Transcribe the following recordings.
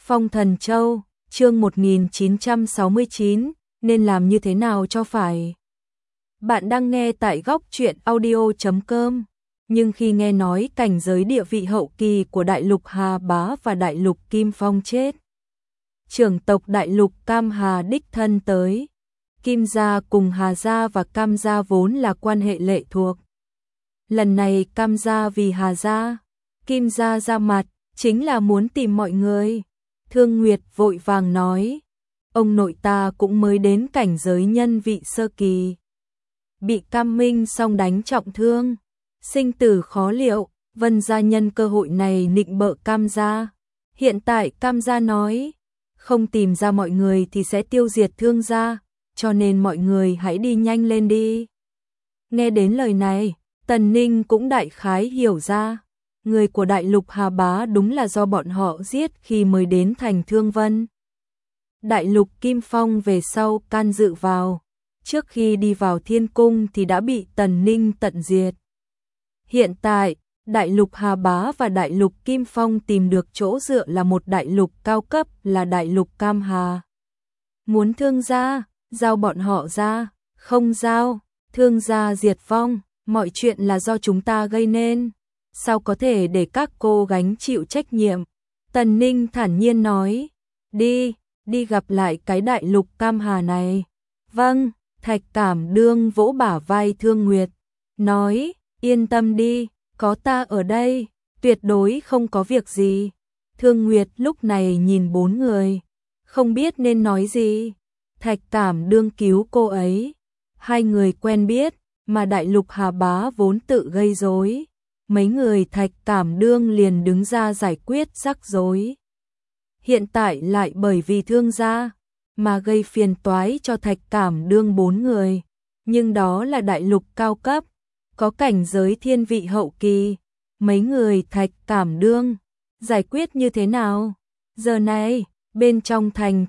Phong Thần Châu, chương 1969, nên làm như thế nào cho phải. Bạn đang nghe tại góc truyện audio.com, nhưng khi nghe nói cảnh giới địa vị hậu kỳ của đại lục Hà Bá và đại lục Kim Phong chết, trưởng tộc đại lục Cam Hà đích thân tới. Kim gia cùng Hà gia và Cam gia vốn là quan hệ lệ thuộc. Lần này Cam gia vì Hà gia, Kim gia ra mặt, chính là muốn tìm mọi người. Thương Nguyệt vội vàng nói, ông nội ta cũng mới đến cảnh giới nhân vị sơ kỳ, bị Cam Minh song đánh trọng thương, sinh tử khó liệu. Vân gia nhân cơ hội này nịnh bợ Cam gia. Hiện tại Cam gia nói, không tìm ra mọi người thì sẽ tiêu diệt Thương gia, cho nên mọi người hãy đi nhanh lên đi. Nghe đến lời này, Tần Ninh cũng đại khái hiểu ra, người của đại lục Hà Bá đúng là do bọn họ giết khi mới đến thành Thương Vân. Đại lục Kim Phong về sau can dự vào, trước khi đi vào thiên cung thì đã bị Tần Ninh tận diệt. Hiện tại, đại lục Hà Bá và đại lục Kim Phong tìm được chỗ dựa là một đại lục cao cấp là đại lục Cam Hà. Muốn Thương gia, giao bọn họ ra, không giao, Thương gia diệt vong, mọi chuyện là do chúng ta gây nên. Sao có thể để các cô gánh chịu trách nhiệm? Tần Ninh thản nhiên nói, đi gặp lại cái đại lục Cam Hà này. Vâng, Thạch Cảm Đương vỗ bả vai Thương Nguyệt, nói, yên tâm đi, có ta ở đây, tuyệt đối không có việc gì. Thương Nguyệt lúc này nhìn bốn người, không biết nên nói gì. Thạch Cảm Đương cứu cô ấy, hai người quen biết, mà đại lục Hà Bá vốn tự gây rối. Mấy người Thạch Cảm Đương liền đứng ra giải quyết rắc rối. Hiện tại lại bởi vì Thương gia mà gây phiền toái cho Thạch Cảm Đương bốn người, nhưng đó là đại lục cao cấp, có cảnh giới thiên vị hậu kỳ. Mấy người Thạch Cảm Đương giải quyết như thế nào? Giờ này, bên trong thành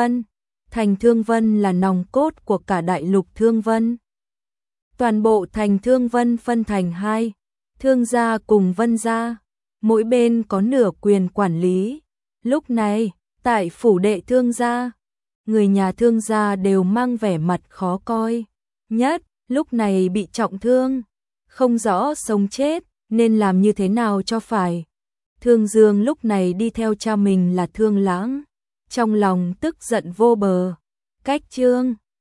Thương Vân là nòng cốt của cả đại lục Thương Vân. Toàn bộ thành Thương Vân phân thành hai, Thương gia cùng Vân gia, mỗi bên có nửa quyền quản lý. Lúc này, tại phủ đệ Thương gia, người nhà Thương gia đều mang vẻ mặt khó coi. Nhất, lúc này bị trọng thương, không rõ sống chết, nên làm như thế nào cho phải. Thương Dương lúc này đi theo cha mình là Thương Lãng, trong lòng tức giận vô bờ. Cách Trương